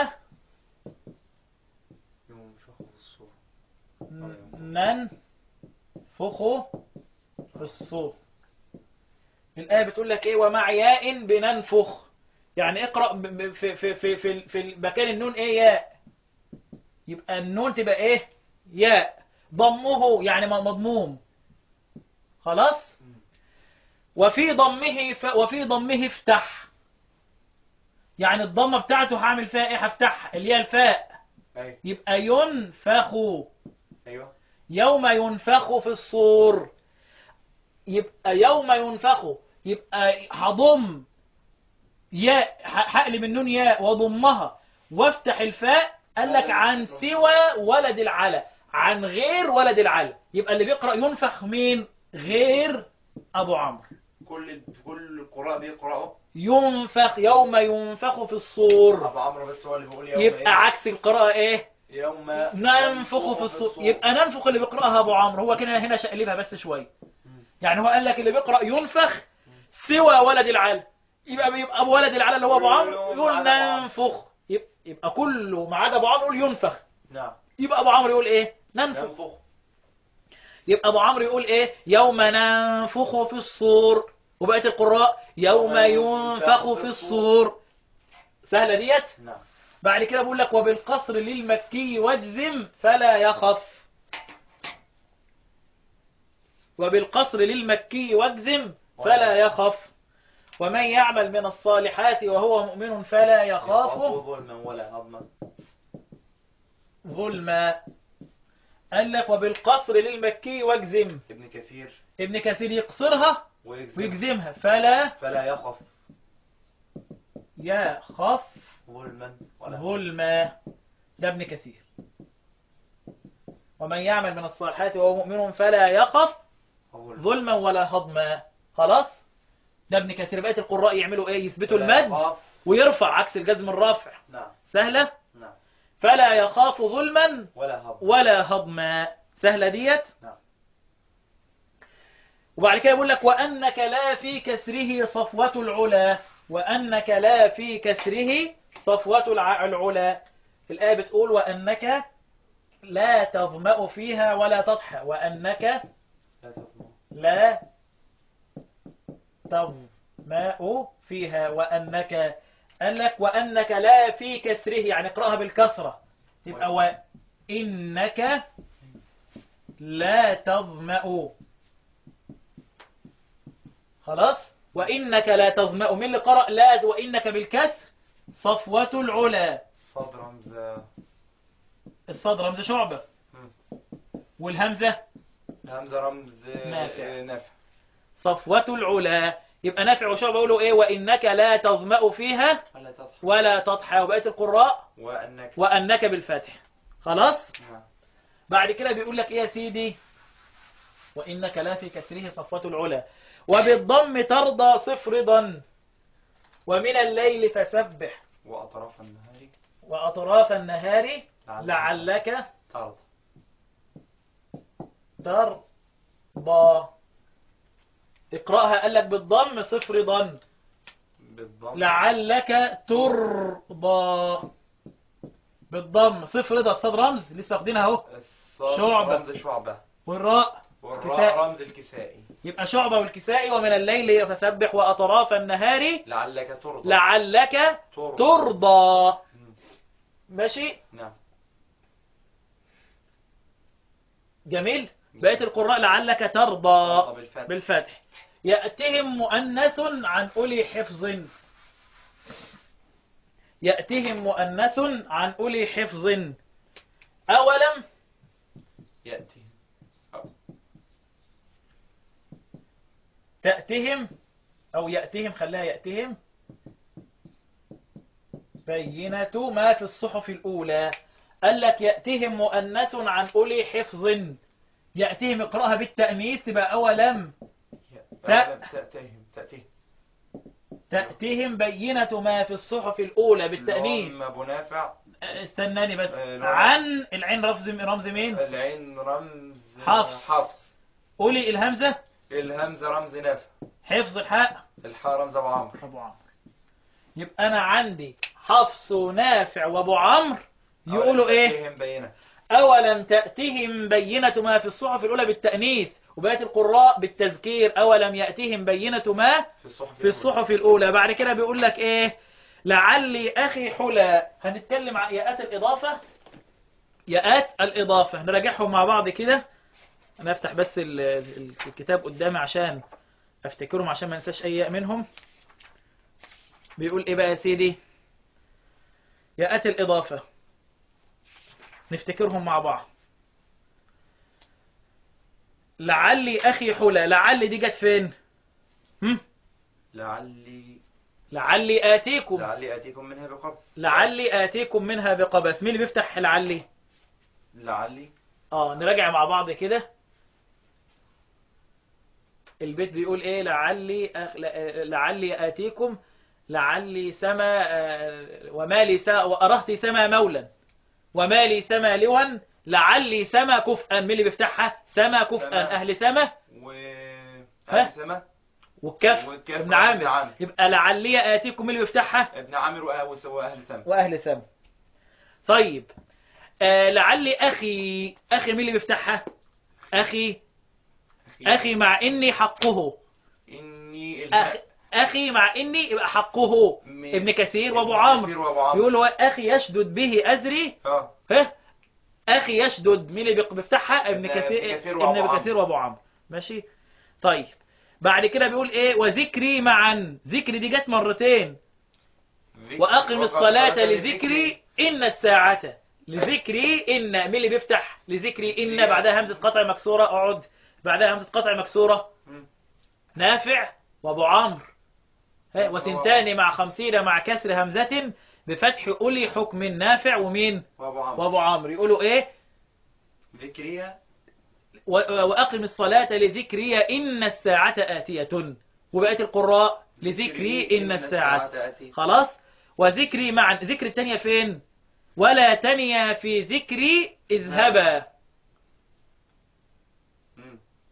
ننفخ في الصور. الآية بتقول لك إيه؟ ومع ياء بننفخ. يعني اقرأ في مكان النون إيه؟ ياء. يبقى النون تبقى إيه؟ ياء. ضمه يعني مضموم. خلاص. وفي ضمه افتح. يعني الضمة بتاعته هعمل فيها إيه؟ هفتح اللي هي الفاء. يبقى ينفخ. أيوه. يوم ينفخ في الصور. يبقى يوم ينفخ. يبقى هضم ياء، هقلب النون ياء وضمها وافتح الفاء. قال لك عن سوى ولد العلا، عن غير ولد العلا. يبقى اللي بيقرأ ينفخ مين؟ غير أبو عمرو. كل القراء بيقرأوا ينفخ. يوم ينفخ في الصور. أبو عمرو بس هو اللي بيقول يوم. يبقى إيه؟ عكس القراءة إيه؟ يوم ننفخ في الصور. يبقى ننفخ اللي بيقرأها أبو عمرو. هو كده هنا شقلبها بس شوية. يعني هو قال لك اللي بيقرأ ينفخ سوى ولد العلا. يبقى أبو ولد العلا اللي هو أبو عمرو يقول ننفخ. يبقى كله ما عدا أبو عمرو يقول ينفخ. نعم. يبقى أبو عمرو يقول إيه؟ ننفخ. يبقى أبو عمرو يقول إيه؟ يوم ننفخ في الصور. وبقيت القراء يوم ينفخ في الصور. سهلة ديت؟ نعم. بعد كده بقول لك وبالقصر للمكي واجزم فلا يخف. وبالقصر للمكي واجزم فلا يخف. ومن يعمل من الصالحات وهو مؤمن فلا يخاف ظلما ولا هضما. ظلما. قال لك وبالقصر للمكي واجزم. ابن كثير يقصرها ويجزمها فلا يخف ظلما. ده ابن كثير. ومن يعمل من الصالحات وهو مؤمن فلا يخف ظلما ولا هضما. خلاص. ده ابن كثير. بقية القراء يعملوا ايه؟ يثبتوا المد ويرفع عكس الجزم الرافع. نعم. سهلة. نعم. فلا يخاف ظلما ولا هضما. سهلة ديت. نعم. وبعد كده يقول لك وأنك لا في كسره صفوة العلا، وأنك لا في كسره صفوة العلا. الآية بتقول وأنك لا تظمأ فيها ولا تضحى، وأنك لا تظلم. لا تظمأ فيها، وأنك قال لك وأنك لا في كسره، يعني اقرأها بالكسرة تبقى وإنك لا تظمأ. خلاص، وإنك لا تظمأ. من اللي قرأ لا وإنك بالكسر؟ صفوة العلا. صاد رمز الصاد رمز شعبة، والهمزة همزة رمز نافع. نافع. صفوة العلا. يبقى نافع وشعبة يقولوا ايه؟ وإنك لا تظمأ فيها ولا تضحى. ولا تضحى. وبقية القراء وأنك. وأنك بالفتح. خلاص. نعم. بعد كده بيقول لك ايه يا سيدي؟ وإنك لا في كسره صفوة العلا. وبالضم ترضى صفرضا، ومن الليل فسبح، وأطراف النهار وأطراف النهار لعلك ترضى. ترضى. اقرأها قال لك بالضم صفرضا، بالضم لعلك ترضى. بالضم صفرضا. الصاد رمز لسه واخدينها اهو، الصاد شعبة. رمز شعبة. والراء والراء كسائي. رمز الكسائي. يبقى شعبة والكسائي. ومن الليل فسبح وأطراف النهار لعلك ترضى. لعلك ترضى. مم. ماشي. نعم. جميل. بقية القراء لعلك ترضى ترضى بالفتح. بالفتح. يأتهم مؤنث عن أولي حفظ، يأتهم مؤنث عن أولي حفظ. أولم يأتي. تأتهم أو يأتهم، خليها يأتهم بينة ما في الصحف الأولى. قال لك يأتهم مؤنث عن أولي حفظ. يأتهم اقرأها بالتأنيث تبقى أولم تأتيهم. تأتهم بينة ما في الصحف الأولى بالتأنيث. لام أبو نافع. استناني بس. عن العين رمز مين؟ العين رمز حفص. قولي الهمزة. الهمزة رمز نافع. حفظ. الحاء. الحاء رمز أبو عمرو. أبو عمرو. يبقى أنا عندي حفص ونافع وأبو عمرو يقولوا إيه؟ تأتيهم بينة. أولم تأتهم بينة ما في الصحف الأولى بالتأنيث، وبقية القراء بالتذكير أولم يأتهم بينة ما في الصحف الأولى. بعد كده بيقول لك إيه؟ لعلي أخي حلى. هنتكلم عن ياءات الإضافة. ياءات الإضافة نراجعهم مع بعض كده. أنا أفتح بس الكتاب قدامي عشان أفتكرهم، عشان ما ننساش أي ياء منهم. بيقول إيه بقى يا سيدي؟ ياءات الإضافة نفتكرهم مع بعض. لعلي أخي حلى. لعلي دي جت فين؟ لعلي آتيكم منها بقبس. لعلي آتيكم منها بقبس. مين اللي بيفتح لعلي؟ نراجع مع بعض كده. البيت بيقول ايه؟ لعلي آتيكم، لعلي سما وما لي وأرهت سما مولا، وما لي سما لوا، لعلي سما كفءا. مين اللي بيفتحها؟ سما كفءا. أهل سما أهل سما والكف ابن عامر. يبقى لعلي آتيكم. مين اللي بيفتحها؟ ابن عامر وأهل سما. وأهل سما. طيب لعلي أخي. أخي مين اللي بيفتحها؟ أخي مع إني حقه. أخي مع إني يبقى حقه. ابن كثير وأبو عمرو يقول أخي يشدد به أزري. أخي يشدد. مين اللي بيفتحها؟ ابن كثير وأبو عمرو. ماشي. طيب بعد كده بيقول إيه؟ وذكري معا. ذكري دي جت مرتين. وأقم الصلاة لذكري إن الساعة. لذكري إن. مين اللي بيفتح لذكري إن؟ بعدها همزة قطع مكسورة. اقعد. بعدها همزة قطع مكسورة. نافع وأبو عمرو. وتنتان مع 50 مع كسر همزة بفتح أولي حكم. نافع ومين؟ وأبو عمرو. يقولوا إيه؟ ذكرية. وأقم الصلاة لذكري إن الساعة آتية. وبقية القراء لذكري إن الساعة. خلاص. وذكري معا. ذكر التانية فين؟ ولا تنيا في ذكري اذهبا.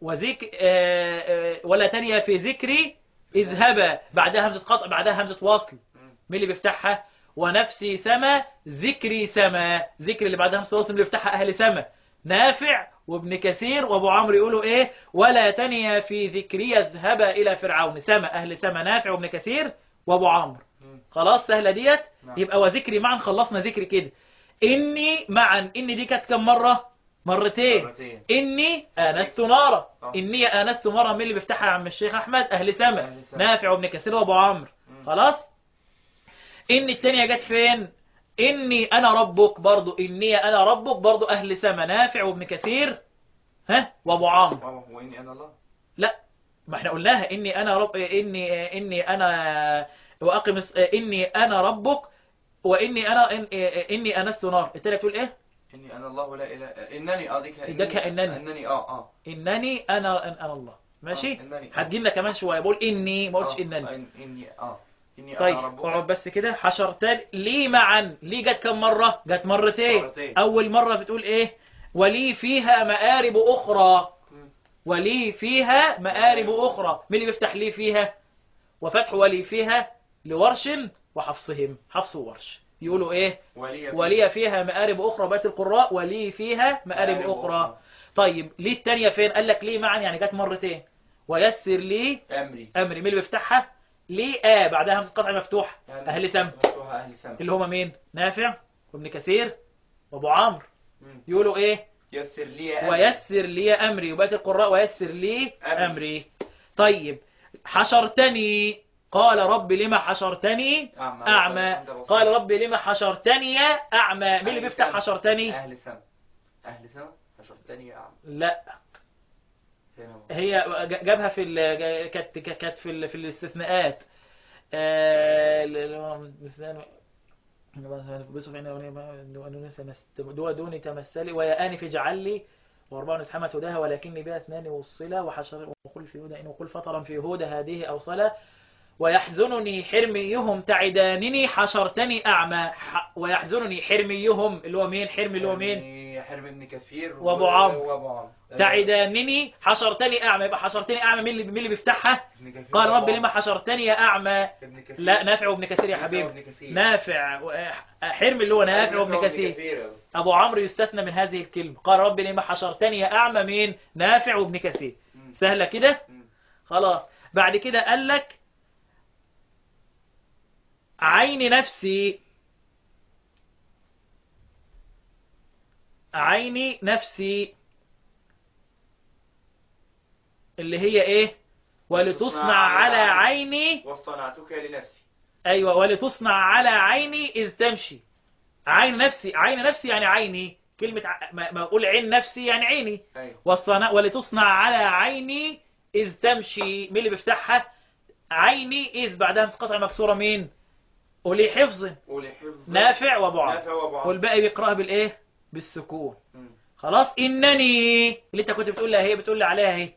وذكر ولا تانية في ذكري اذهبا، بعدها همزة قطع بعدها همزة وصل. مين اللي بيفتحها؟ ونفسي سما ذكري سما، ذكر اللي بعدها همزة وصل اللي بيفتحها أهل سما، نافع وابن كثير وابو عمرو يقولوا ايه؟ ولا تنيا في ذكري اذهبا الى فرعون. سما اهل سما نافع وابن كثير وابو عمرو. خلاص سهله ديت. يبقى وذكري معا، خلصنا ذكري كده. اني معا، اني دي كانت كم مره؟ مرتين. اني انست نارا، اني انست نارا. مين اللي بيفتحها يا عم الشيخ احمد؟ اهل سما نافع وابن كثير وابو عمرو. خلاص. ان الثانيه جت فين؟ إني أنا ربك، برضو إني أنا ربك، برضو أهل سما نافع وابن كثير وأبو عمرو. وإني أنا الله. لا، ما احنا قلناها إني أنا رب، إني أنا وأقم، إني أنا ربك، وإني إني أنست نار. التالي بتقول إيه؟ إني أنا الله لا إله إنني إدكها إنني إنني أنا الله. ماشي. هتجي لنا كمان شوية بقول إني، ما قلتش إنني. إني طيب اقعد بس كده. حشرتان لي معا، لي جت كم مرة؟ جت مرتين. أول مرة بتقول إيه؟ ولي فيها مآرب أخرى، ولي فيها مآرب أخرى. مين اللي بيفتح لي فيها؟ وفتح ولي فيها لورش وحفصهم، حفص وورش يقولوا إيه؟ ولي فيها مآرب أخرى. بقيت القراء ولي فيها مآرب أخرى. طيب ليه التانية فين؟ قال لك ليه معا يعني جت مرتين. ويسر لي أمري. مين اللي بيفتحها؟ ليه بعدها همزة قطع مفتوح أهل سما، اللي هما مين؟ نافع وابن كثير وابو عمرو. يقولوا ايه؟ يسر لي أمري. ويسر لي أمري. وبقيت القراء ويسر لي أمري. طيب حشرتني، قال رب لما حشرتني أعمى. قال رب لما حشرتني أعمى. مين اللي بيفتح حشرتني؟ أهل سما. أهل سما حشرتني أعمى. لا، هي جابها في كانت في الاستثناءات. دوني تمثلي ويا آنف اجعل لي واربع نسحمة هداها ولكني بها اثنان وصلة وحشر وقل في هدى إن وقل فطرا في هدى هذه أوصلة ويحزنني حرميهم تعدانني حشرتني أعمى. ويحزنني حرميهم اللي هو مين؟ حرمي اللي هو مين؟ حرمي ابن كثير وابو عمرو. تعدانني حشرتني أعمى. يبقى حشرتني أعمى مين اللي بيفتحها؟ قال رب لما حشرتني يا أعمى. لا، نافع وابن كثير يا حبيبي. نافع حرمي اللي هو نافع وابن كثير. أبو عمرو يستثنى من هذه الكلمة. قال رب لما حشرتني يا أعمى مين؟ نافع وابن كثير. سهلة كده. خلاص. بعد كده قال لك عين نفسي، عيني نفسي اللي هي ايه؟ ولتصنع على عيني واصطنعتك لنفسي. ايوه، ولتصنع على عيني اذ تمشي. عين نفسي، عين نفسي يعني عيني. كلمة ما اقول عين نفسي يعني عيني. أيوة. ولتصنع على عيني اذ تمشي. مين اللي بيفتحها؟ عيني اذ بعدها قطع مكسورة. مين؟ ولي حفظ نافع وابو عمرو. والباقي بيقراها بالايه؟ بالسكون. خلاص. انني اللي انت كنت بتقول لها، هي بتقول لي عليها اهي.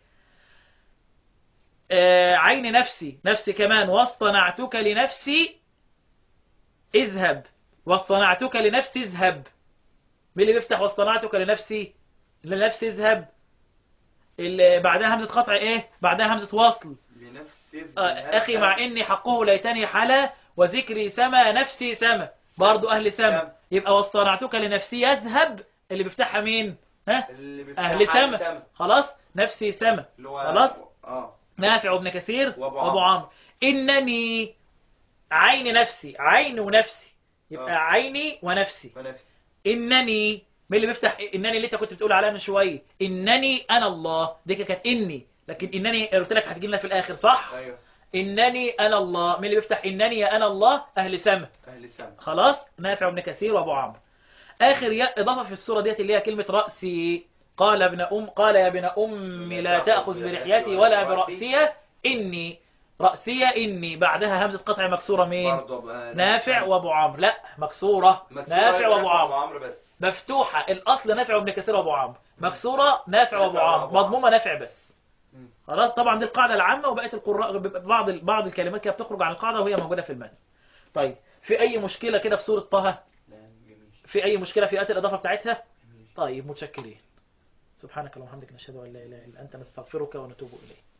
عين نفسي، نفسي كمان. واصطنعتك لنفسي اذهب. واصطنعتك لنفسي اذهب. مين اللي بيفتح واصطنعتك لنفسي؟ لنفسي اذهب اللي بعدها همزة قطع ايه؟ بعدها همزة وصل. اخي مع اني حقه ليتني حلا وذكري سما نفسي سما، برضو أهل سما. يبقى واصطنعتك لنفسي يذهب اللي بيفتحها مين؟ أهل سما. خلاص. نفسي سما. خلاص. نافع وابن كثير وابو عمرو. إنني عين نفسي، عين ونفسي يبقى عيني ونفسي. إنني مين اللي بيفتح إنني اللي انت كنت بتقول عليها من شوية؟ إنني أنا الله. دي كانت إني، لكن إنني قلت لك هتجي لنا في الآخر صح؟ أيوه. إنني أنا الله. مين اللي بيفتح إنني يا أنا الله؟ أهل سما. خلاص. نافع وابن كثير وابو عمرو. آخر إضافة في السورة ديت اللي هي كلمة رأسي. قال يا ابن أم لا تأخذ برحيتي ولا برأسي إني. رأسي إني بعدها همزة قطع مكسورة. مين؟ نافع وابو عمرو. لا، مكسورة نافع وابو عمرو بس. مفتوحة الأصل نافع وابن كثير وابو عمرو. مكسورة نافع وابو عمرو. مضمومة نافع بس. خلاص. طبعا دي القاعدة العامة، وبقيت القراء بعض الكلمات كده بتخرج عن القاعدة وهي موجودة في المتن. طيب في أي مشكلة كده في سورة طه؟ في أي مشكلة في آيات الإضافة بتاعتها؟ طيب متشكرين. سبحانك اللهم وبحمدك نشهد أن لا إله إلا أنت نستغفرك ونتوب إليك.